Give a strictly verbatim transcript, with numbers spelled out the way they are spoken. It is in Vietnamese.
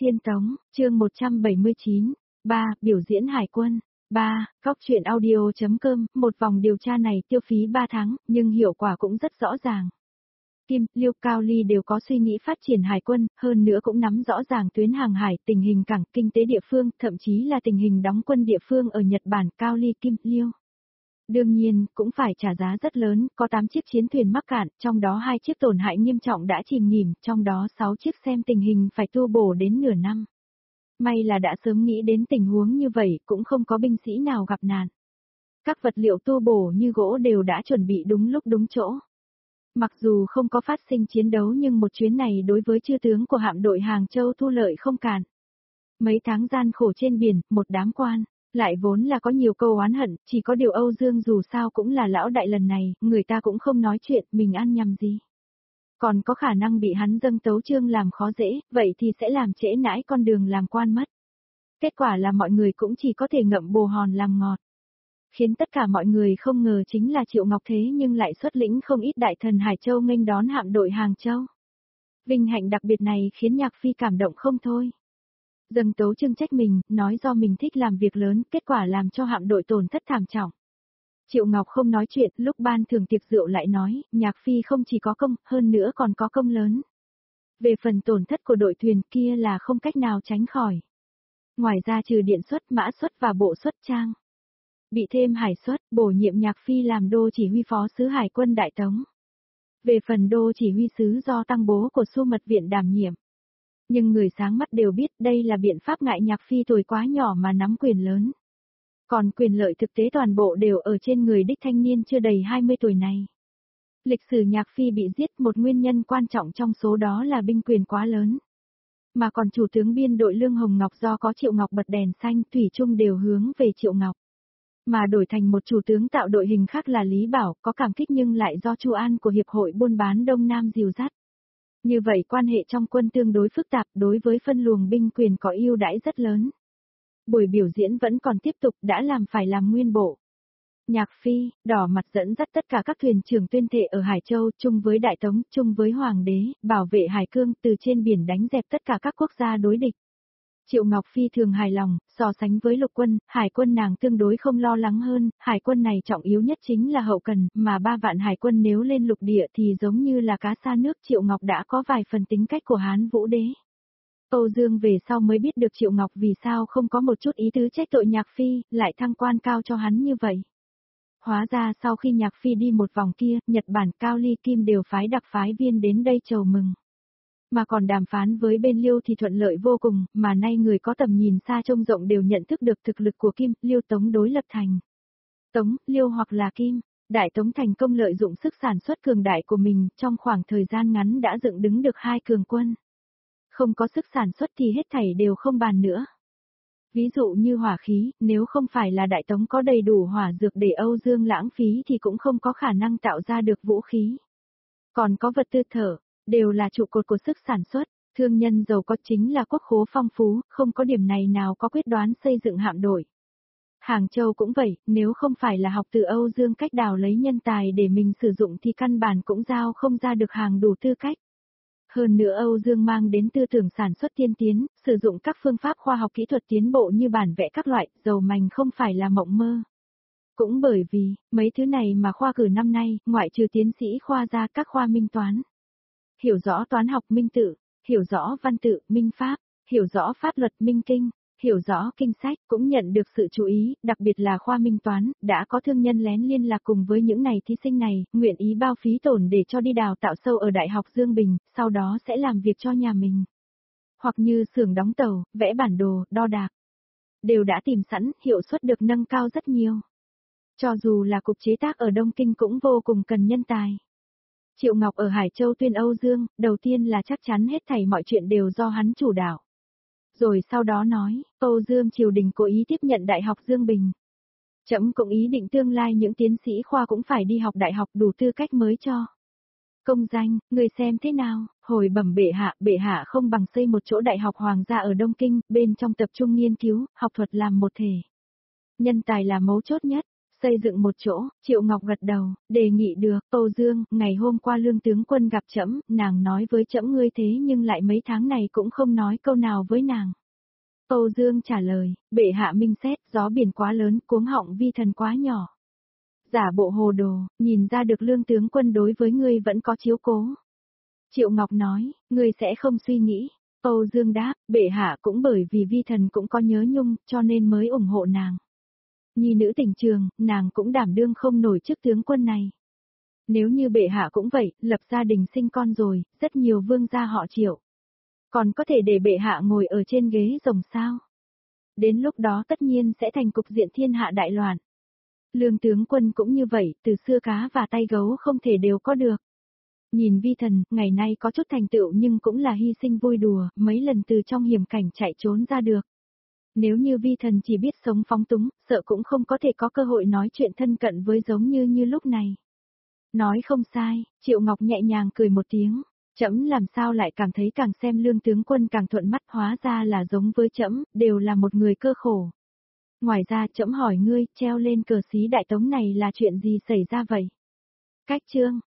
Thiên Tống, chương một trăm bảy mươi chín. ba. Biểu diễn hải quân. ba. Góc truyện audio.com, một vòng điều tra này tiêu phí ba tháng, nhưng hiệu quả cũng rất rõ ràng. Kim, Liêu, Cao Ly đều có suy nghĩ phát triển hải quân, hơn nữa cũng nắm rõ ràng tuyến hàng hải, tình hình cảng, kinh tế địa phương, thậm chí là tình hình đóng quân địa phương ở Nhật Bản. Cao Ly, Kim, Liêu. Đương nhiên, cũng phải trả giá rất lớn, có tám chiếc chiến thuyền mắc cạn, trong đó hai chiếc tổn hại nghiêm trọng đã chìm nghỉm, trong đó sáu chiếc xem tình hình phải tu bổ đến nửa năm. May là đã sớm nghĩ đến tình huống như vậy, cũng không có binh sĩ nào gặp nạn. Các vật liệu tu bổ như gỗ đều đã chuẩn bị đúng lúc đúng chỗ. Mặc dù không có phát sinh chiến đấu nhưng một chuyến này đối với chư tướng của hạm đội Hàng Châu thu lợi không cạn. Mấy tháng gian khổ trên biển, một đám quan, lại vốn là có nhiều câu oán hận, chỉ có điều Âu Dương dù sao cũng là lão đại lần này, người ta cũng không nói chuyện, mình ăn nhầm gì. Còn có khả năng bị hắn dâng tấu chương làm khó dễ, vậy thì sẽ làm trễ nãi con đường làm quan mất. Kết quả là mọi người cũng chỉ có thể ngậm bồ hòn làm ngọt. Khiến tất cả mọi người không ngờ chính là Triệu Ngọc thế nhưng lại xuất lĩnh không ít đại thần Hải Châu nghênh đón hạm đội Hàng Châu. Vinh hạnh đặc biệt này khiến Nhạc Phi cảm động không thôi. Dâng tấu chương trách mình, nói do mình thích làm việc lớn, kết quả làm cho hạm đội tổn thất thảm trọng. Triệu Ngọc không nói chuyện, lúc ban thưởng tiệc rượu lại nói, Nhạc Phi không chỉ có công, hơn nữa còn có công lớn. Về phần tổn thất của đội thuyền kia là không cách nào tránh khỏi. Ngoài ra trừ điện suất, mã suất và bộ suất trang. Bị thêm hải suất, bổ nhiệm Nhạc Phi làm đô chỉ huy phó sứ Hải quân Đại Tống. Về phần đô chỉ huy sứ do tăng bố của Xu Mật Viện đảm nhiệm. Nhưng người sáng mắt đều biết đây là biện pháp ngại Nhạc Phi tuổi quá nhỏ mà nắm quyền lớn. Còn quyền lợi thực tế toàn bộ đều ở trên người đích thanh niên chưa đầy hai mươi tuổi này. Lịch sử Nhạc Phi bị giết một nguyên nhân quan trọng trong số đó là binh quyền quá lớn. Mà còn chủ tướng biên đội Lương Hồng Ngọc do có Triệu Ngọc bật đèn xanh thủy chung đều hướng về Triệu Ngọc. Mà đổi thành một chủ tướng tạo đội hình khác là Lý Bảo, có cảm kích nhưng lại do Chu An của Hiệp hội Buôn bán Đông Nam dìu dắt. Như vậy quan hệ trong quân tương đối phức tạp, đối với phân luồng binh quyền có ưu đãi rất lớn. Buổi biểu diễn vẫn còn tiếp tục, đã làm phải làm nguyên bộ. Nhạc Phi, đỏ mặt dẫn dắt tất cả các thuyền trưởng tuyên thệ ở Hải Châu, chung với Đại Tống, chung với Hoàng đế, bảo vệ hải cương, từ trên biển đánh dẹp tất cả các quốc gia đối địch. Triệu Ngọc Phi thường hài lòng, so sánh với lục quân, hải quân nàng tương đối không lo lắng hơn, hải quân này trọng yếu nhất chính là hậu cần, mà ba vạn hải quân nếu lên lục địa thì giống như là cá xa nước. Triệu Ngọc đã có vài phần tính cách của Hán Vũ Đế. Âu Dương về sau mới biết được Triệu Ngọc vì sao không có một chút ý tứ trách tội Nhạc Phi, lại thăng quan cao cho hắn như vậy. Hóa ra sau khi Nhạc Phi đi một vòng kia, Nhật Bản, Cao Ly, Kim đều phái đặc phái viên đến đây chầu mừng. Mà còn đàm phán với bên Liêu thì thuận lợi vô cùng, mà nay người có tầm nhìn xa trông rộng đều nhận thức được thực lực của Kim, Liêu Tống đối lập thành. Tống, Liêu hoặc là Kim, Đại Tống thành công lợi dụng sức sản xuất cường đại của mình, trong khoảng thời gian ngắn đã dựng đứng được hai cường quân. Không có sức sản xuất thì hết thảy đều không bàn nữa. Ví dụ như hỏa khí, nếu không phải là Đại Tống có đầy đủ hỏa dược để Âu Dương lãng phí thì cũng không có khả năng tạo ra được vũ khí. Còn có vật tư thở, đều là trụ cột của sức sản xuất, thương nhân giàu có chính là quốc khố phong phú, không có điểm này nào có quyết đoán xây dựng hạm đội. Hàng Châu cũng vậy, nếu không phải là học từ Âu Dương cách đào lấy nhân tài để mình sử dụng thì căn bản cũng giao không ra được hàng đủ tư cách. Hơn nữa Âu Dương mang đến tư tưởng sản xuất tiên tiến, sử dụng các phương pháp khoa học kỹ thuật tiến bộ như bản vẽ các loại, dầu mành không phải là mộng mơ. Cũng bởi vì, mấy thứ này mà khoa cử năm nay, ngoại trừ tiến sĩ khoa ra các khoa minh toán. Hiểu rõ toán học minh tự, hiểu rõ văn tự, minh pháp, hiểu rõ pháp luật minh kinh, hiểu rõ kinh sách cũng nhận được sự chú ý, đặc biệt là khoa minh toán, đã có thương nhân lén liên lạc cùng với những này thí sinh này, nguyện ý bao phí tổn để cho đi đào tạo sâu ở Đại học Dương Bình, sau đó sẽ làm việc cho nhà mình. Hoặc như xưởng đóng tàu, vẽ bản đồ, đo đạc. Đều đã tìm sẵn, hiệu suất được nâng cao rất nhiều. Cho dù là cục chế tác ở Đông Kinh cũng vô cùng cần nhân tài. Triệu Ngọc ở Hải Châu tuyên Âu Dương, đầu tiên là chắc chắn hết thảy mọi chuyện đều do hắn chủ đạo. Rồi sau đó nói, Âu Dương triều đình cố ý tiếp nhận Đại học Dương Bình. Trẫm cũng ý định tương lai những tiến sĩ khoa cũng phải đi học đại học đủ tư cách mới cho. Công danh, người xem thế nào, hồi bẩm bệ hạ, bệ hạ không bằng xây một chỗ đại học hoàng gia ở Đông Kinh, bên trong tập trung nghiên cứu, học thuật làm một thể. Nhân tài là mấu chốt nhất. Xây dựng một chỗ, Triệu Ngọc gật đầu, đề nghị được, Âu Dương, ngày hôm qua Lương tướng quân gặp trẫm, nàng nói với trẫm ngươi thế nhưng lại mấy tháng này cũng không nói câu nào với nàng. Âu Dương trả lời, bệ hạ minh xét, gió biển quá lớn, cuống họng vi thần quá nhỏ. Giả bộ hồ đồ, nhìn ra được Lương tướng quân đối với ngươi vẫn có chiếu cố. Triệu Ngọc nói, ngươi sẽ không suy nghĩ. Âu Dương đáp, bệ hạ cũng bởi vì vi thần cũng có nhớ nhung, cho nên mới ủng hộ nàng. Nhi nữ tình trường, nàng cũng đảm đương không nổi chức tướng quân này. Nếu như bệ hạ cũng vậy, lập gia đình sinh con rồi, rất nhiều vương gia họ Triệu. Còn có thể để bệ hạ ngồi ở trên ghế rồng sao? Đến lúc đó tất nhiên sẽ thành cục diện thiên hạ đại loạn. Lương tướng quân cũng như vậy, từ xưa cá và tay gấu không thể đều có được. Nhìn vi thần, ngày nay có chút thành tựu nhưng cũng là hy sinh vui đùa, mấy lần từ trong hiểm cảnh chạy trốn ra được. Nếu như vi thần chỉ biết sống phóng túng, sợ cũng không có thể có cơ hội nói chuyện thân cận với giống như như lúc này. Nói không sai, Triệu Ngọc nhẹ nhàng cười một tiếng. Trẫm làm sao lại cảm thấy càng xem Lương tướng quân càng thuận mắt, hóa ra là giống với trẫm, đều là một người cơ khổ. Ngoài ra trẫm hỏi ngươi, treo lên cờ xí Đại Tống này là chuyện gì xảy ra vậy? Cách chương